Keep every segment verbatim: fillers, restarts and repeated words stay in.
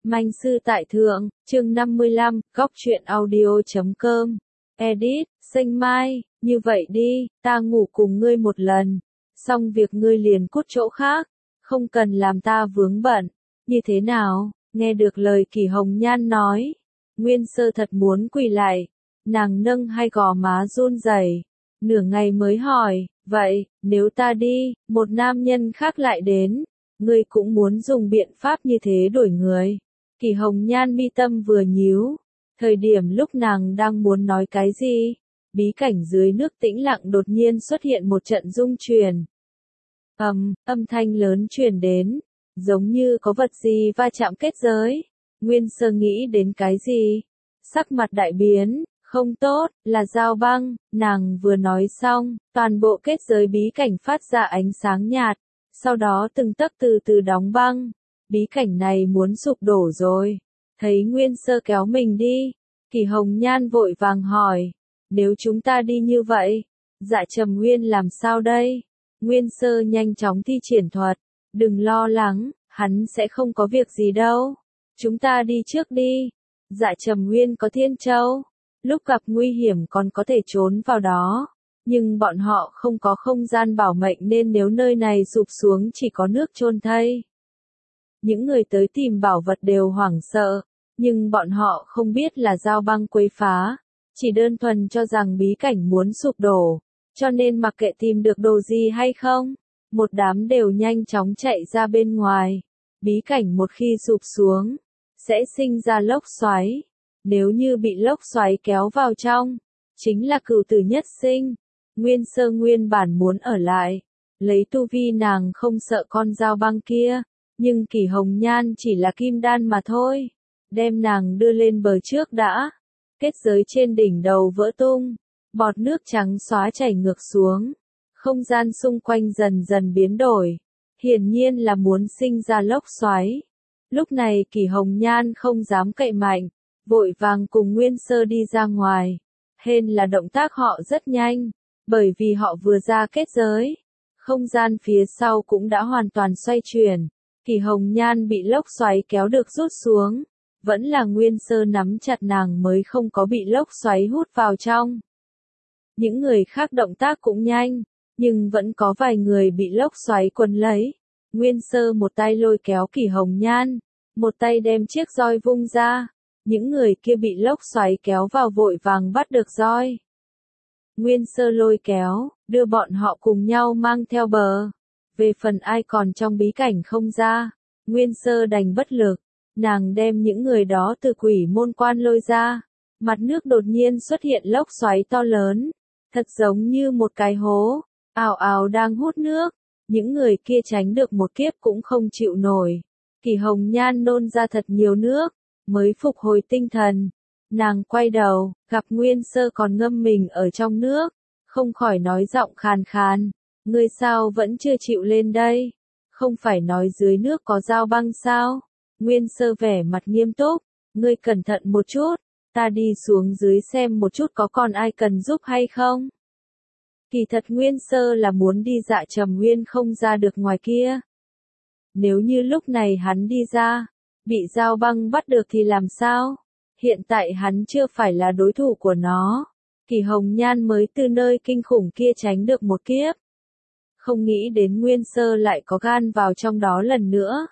Manh sư tại thượng, chương năm mươi lăm, góc truyện audio chấm com. Edit, Xanh Mai, như vậy đi, ta ngủ cùng ngươi một lần, xong việc ngươi liền cút chỗ khác, không cần làm ta vướng bận, như thế nào? Nghe được lời Kỳ Hồng Nhan nói, Nguyên Sơ thật muốn quỳ lại, nàng nâng hai gò má run rẩy, nửa ngày mới hỏi, vậy, nếu ta đi, một nam nhân khác lại đến, ngươi cũng muốn dùng biện pháp như thế đổi người. Kỳ Hồng Nhan mi tâm vừa nhíu, thời điểm lúc nàng đang muốn nói cái gì, bí cảnh dưới nước tĩnh lặng đột nhiên xuất hiện một trận rung chuyển. Ầm, âm thanh lớn truyền đến, giống như có vật gì va chạm kết giới. Nguyên Sơ nghĩ đến cái gì? Sắc mặt đại biến, không tốt, là Giao Băng, nàng vừa nói xong, toàn bộ kết giới bí cảnh phát ra ánh sáng nhạt, sau đó từng tấc từ từ đóng băng. Bí cảnh này muốn sụp đổ rồi. Thấy Nguyên Sơ kéo mình đi, Kỳ Hồng Nhan vội vàng hỏi, nếu chúng ta đi như vậy, Dạ Trầm Nguyên làm sao đây? Nguyên Sơ nhanh chóng thi triển thuật, đừng lo lắng, hắn sẽ không có việc gì đâu. Chúng ta đi trước đi. Dạ Trầm Nguyên có Thiên Châu, lúc gặp nguy hiểm còn có thể trốn vào đó. Nhưng bọn họ không có không gian bảo mệnh nên nếu nơi này sụp xuống chỉ có nước chôn thây. Những người tới tìm bảo vật đều hoảng sợ, nhưng bọn họ không biết là Giao Băng quấy phá, chỉ đơn thuần cho rằng bí cảnh muốn sụp đổ, cho nên mặc kệ tìm được đồ gì hay không, một đám đều nhanh chóng chạy ra bên ngoài. Bí cảnh một khi sụp xuống, sẽ sinh ra lốc xoáy, nếu như bị lốc xoáy kéo vào trong, chính là cửu tử nhất sinh. Nguyên Sơ nguyên bản muốn ở lại, lấy tu vi nàng không sợ con Giao Băng kia. Nhưng Kỳ Hồng Nhan chỉ là kim đan mà thôi, đem nàng đưa lên bờ trước đã. Kết giới trên đỉnh đầu vỡ tung, bọt nước trắng xóa chảy ngược xuống, không gian xung quanh dần dần biến đổi, hiển nhiên là muốn sinh ra lốc xoáy. Lúc này Kỳ Hồng Nhan không dám cậy mạnh, vội vàng cùng Nguyên Sơ đi ra ngoài. Hên là động tác họ rất nhanh, bởi vì họ vừa ra kết giới, không gian phía sau cũng đã hoàn toàn xoay chuyển. Kỳ Hồng Nhan bị lốc xoáy kéo được rút xuống, vẫn là Nguyên Sơ nắm chặt nàng mới không có bị lốc xoáy hút vào trong. Những người khác động tác cũng nhanh, nhưng vẫn có vài người bị lốc xoáy quấn lấy. Nguyên Sơ một tay lôi kéo Kỳ Hồng Nhan, một tay đem chiếc roi vung ra. Những người kia bị lốc xoáy kéo vào vội vàng bắt được roi. Nguyên Sơ lôi kéo, đưa bọn họ cùng nhau mang theo bờ. Về phần ai còn trong bí cảnh không ra, Nguyên Sơ đành bất lực, nàng đem những người đó từ quỷ môn quan lôi ra. Mặt nước đột nhiên xuất hiện lốc xoáy to lớn, thật giống như một cái hố, ào ào đang hút nước. Những người kia tránh được một kiếp cũng không chịu nổi. Kỳ Hồng Nhan nôn ra thật nhiều nước, mới phục hồi tinh thần. Nàng quay đầu, gặp Nguyên Sơ còn ngâm mình ở trong nước, không khỏi nói giọng khàn khàn. Ngươi sao vẫn chưa chịu lên đây? Không phải nói dưới nước có Giao Băng sao? Nguyên Sơ vẻ mặt nghiêm túc, ngươi cẩn thận một chút, ta đi xuống dưới xem một chút có còn ai cần giúp hay không. Kỳ thật Nguyên Sơ là muốn đi Dạ Trầm Nguyên không ra được ngoài kia. Nếu như lúc này hắn đi ra, bị Giao Băng bắt được thì làm sao? Hiện tại hắn chưa phải là đối thủ của nó. Kỳ Hồng Nhan mới từ nơi kinh khủng kia tránh được một kiếp. Không nghĩ đến Nguyên Sơ lại có gan vào trong đó lần nữa.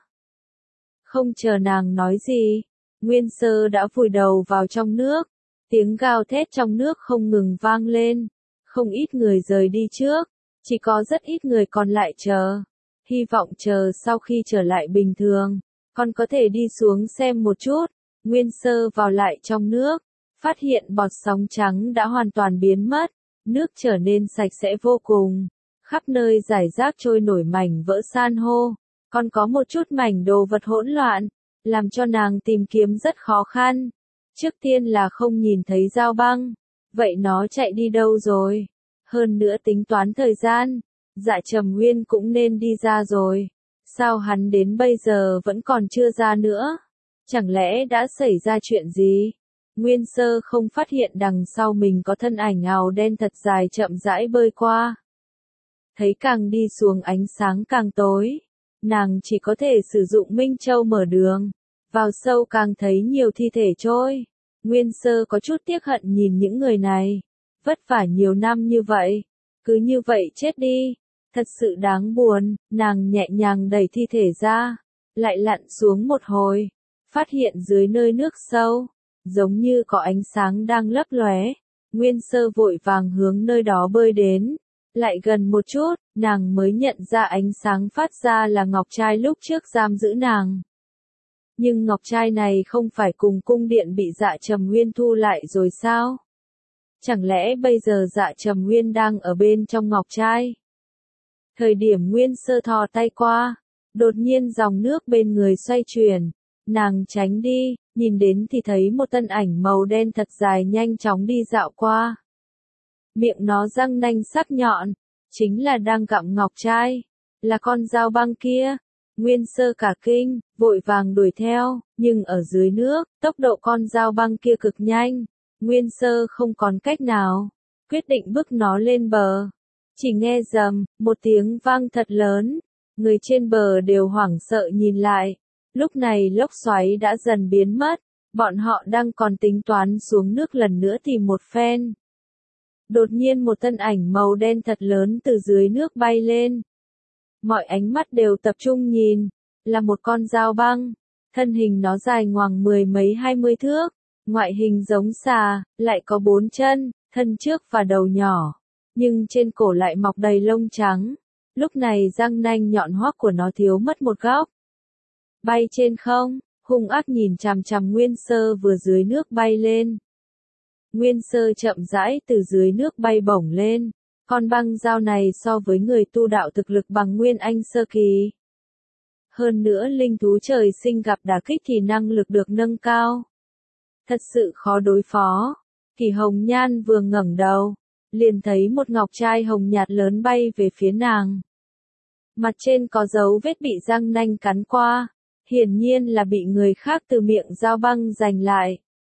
Không chờ nàng nói gì, Nguyên Sơ đã vùi đầu vào trong nước, tiếng gào thét trong nước không ngừng vang lên. Không ít người rời đi trước, chỉ có rất ít người còn lại chờ. Hy vọng chờ sau khi trở lại bình thường, còn có thể đi xuống xem một chút. Nguyên Sơ vào lại trong nước, phát hiện bọt sóng trắng đã hoàn toàn biến mất, nước trở nên sạch sẽ vô cùng. Khắp nơi rải rác trôi nổi mảnh vỡ san hô, còn có một chút mảnh đồ vật hỗn loạn, làm cho nàng tìm kiếm rất khó khăn. Trước tiên là không nhìn thấy Giao Băng, vậy nó chạy đi đâu rồi? Hơn nữa tính toán thời gian, Dạ Trầm Nguyên cũng nên đi ra rồi. Sao hắn đến bây giờ vẫn còn chưa ra nữa? Chẳng lẽ đã xảy ra chuyện gì? Nguyên Sơ không phát hiện đằng sau mình có thân ảnh ào đen thật dài chậm rãi bơi qua. Thấy càng đi xuống ánh sáng càng tối, nàng chỉ có thể sử dụng Minh Châu mở đường. Vào sâu càng thấy nhiều thi thể trôi. Nguyên Sơ có chút tiếc hận nhìn những người này. Vất vả nhiều năm như vậy. Cứ như vậy chết đi. Thật sự đáng buồn. Nàng nhẹ nhàng đẩy thi thể ra. Lại lặn xuống một hồi. Phát hiện dưới nơi nước sâu. Giống như có ánh sáng đang lấp lóe. Nguyên Sơ vội vàng hướng nơi đó bơi đến. Lại gần một chút, nàng mới nhận ra ánh sáng phát ra là ngọc trai lúc trước giam giữ nàng. Nhưng ngọc trai này không phải cùng cung điện bị Dạ Trầm Nguyên thu lại rồi sao? Chẳng lẽ bây giờ Dạ Trầm Nguyên đang ở bên trong ngọc trai? Thời điểm Nguyên Sơ thò tay qua, đột nhiên dòng nước bên người xoay chuyển, nàng tránh đi, nhìn đến thì thấy một thân ảnh màu đen thật dài nhanh chóng đi dạo qua. Miệng nó răng nanh sắc nhọn, chính là đang gặm ngọc trai, là con dao băng kia. Nguyên Sơ cả kinh, vội vàng đuổi theo, nhưng ở dưới nước, tốc độ con dao băng kia cực nhanh. Nguyên Sơ không còn cách nào, quyết định bước nó lên bờ. Chỉ nghe rầm, một tiếng vang thật lớn, người trên bờ đều hoảng sợ nhìn lại. Lúc này lốc xoáy đã dần biến mất, bọn họ đang còn tính toán xuống nước lần nữa tìm một phen. Đột nhiên một thân ảnh màu đen thật lớn từ dưới nước bay lên. Mọi ánh mắt đều tập trung nhìn, là một con dao băng, thân hình nó dài ngoằng mười mấy hai mươi thước, ngoại hình giống xà, lại có bốn chân, thân trước và đầu nhỏ, nhưng trên cổ lại mọc đầy lông trắng. Lúc này răng nanh nhọn hoắt của nó thiếu mất một góc. Bay trên không, hung ác nhìn chằm chằm Nguyên Sơ vừa dưới nước bay lên. Nguyên Sơ chậm rãi từ dưới nước bay bổng lên. Con băng dao này so với người tu đạo thực lực bằng Nguyên Anh sơ kỳ. Hơn nữa linh thú trời sinh gặp đả kích thì năng lực được nâng cao. Thật sự khó đối phó. Kỳ Hồng Nhan vừa ngẩng đầu, liền thấy một ngọc trai hồng nhạt lớn bay về phía nàng. Mặt trên có dấu vết bị răng nanh cắn qua, hiển nhiên là bị người khác từ miệng dao băng giành lại.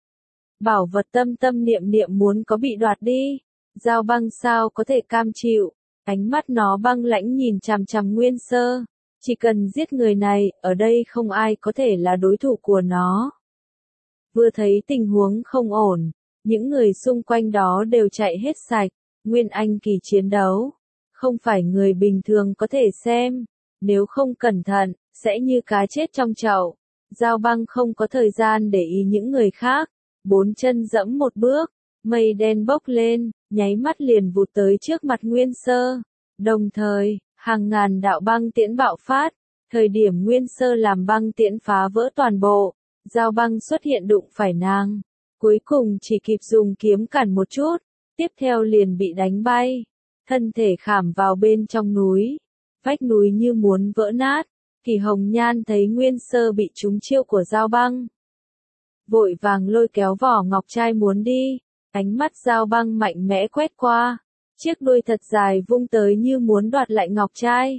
Bảo vật tâm tâm niệm niệm muốn có bị đoạt đi. Dao băng sao có thể cam chịu, ánh mắt nó băng lãnh nhìn chằm chằm Nguyên Sơ, chỉ cần giết người này, ở đây không ai có thể là đối thủ của nó. Vừa thấy tình huống không ổn, những người xung quanh đó đều chạy hết sạch, Nguyên Anh kỳ chiến đấu, không phải người bình thường có thể xem, nếu không cẩn thận, sẽ như cá chết trong chậu. Dao băng không có thời gian để ý những người khác, bốn chân dẫm một bước, mây đen bốc lên, nháy mắt liền vụt tới trước mặt Nguyên Sơ. Đồng thời, hàng ngàn đạo băng tiễn bạo phát, thời điểm Nguyên Sơ làm băng tiễn phá vỡ toàn bộ, dao băng xuất hiện đụng phải nàng. Cuối cùng chỉ kịp dùng kiếm cản một chút, tiếp theo liền bị đánh bay, thân thể khảm vào bên trong núi, vách núi như muốn vỡ nát. Kỳ Hồng Nhan thấy Nguyên Sơ bị trúng chiêu của dao băng, vội vàng lôi kéo vỏ ngọc trai muốn đi. Ánh mắt dao băng mạnh mẽ quét qua, chiếc đuôi thật dài vung tới như muốn đoạt lại ngọc trai.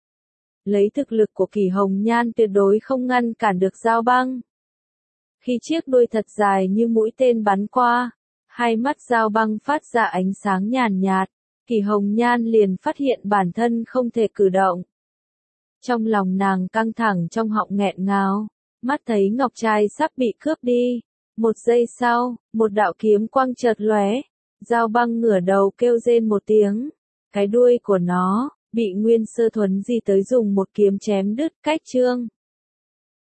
Lấy thực lực của Kỳ Hồng Nhan tuyệt đối không ngăn cản được dao băng. Khi chiếc đuôi thật dài như mũi tên bắn qua, hai mắt dao băng phát ra ánh sáng nhàn nhạt, Kỳ Hồng Nhan liền phát hiện bản thân không thể cử động. Trong lòng nàng căng thẳng trong họng nghẹn ngào, mắt thấy ngọc trai sắp bị cướp đi. Một giây sau, một đạo kiếm quang chợt lóe, dao băng ngửa đầu kêu rên một tiếng. Cái đuôi của nó, bị Nguyên Sơ thuấn di tới dùng một kiếm chém đứt cách trương.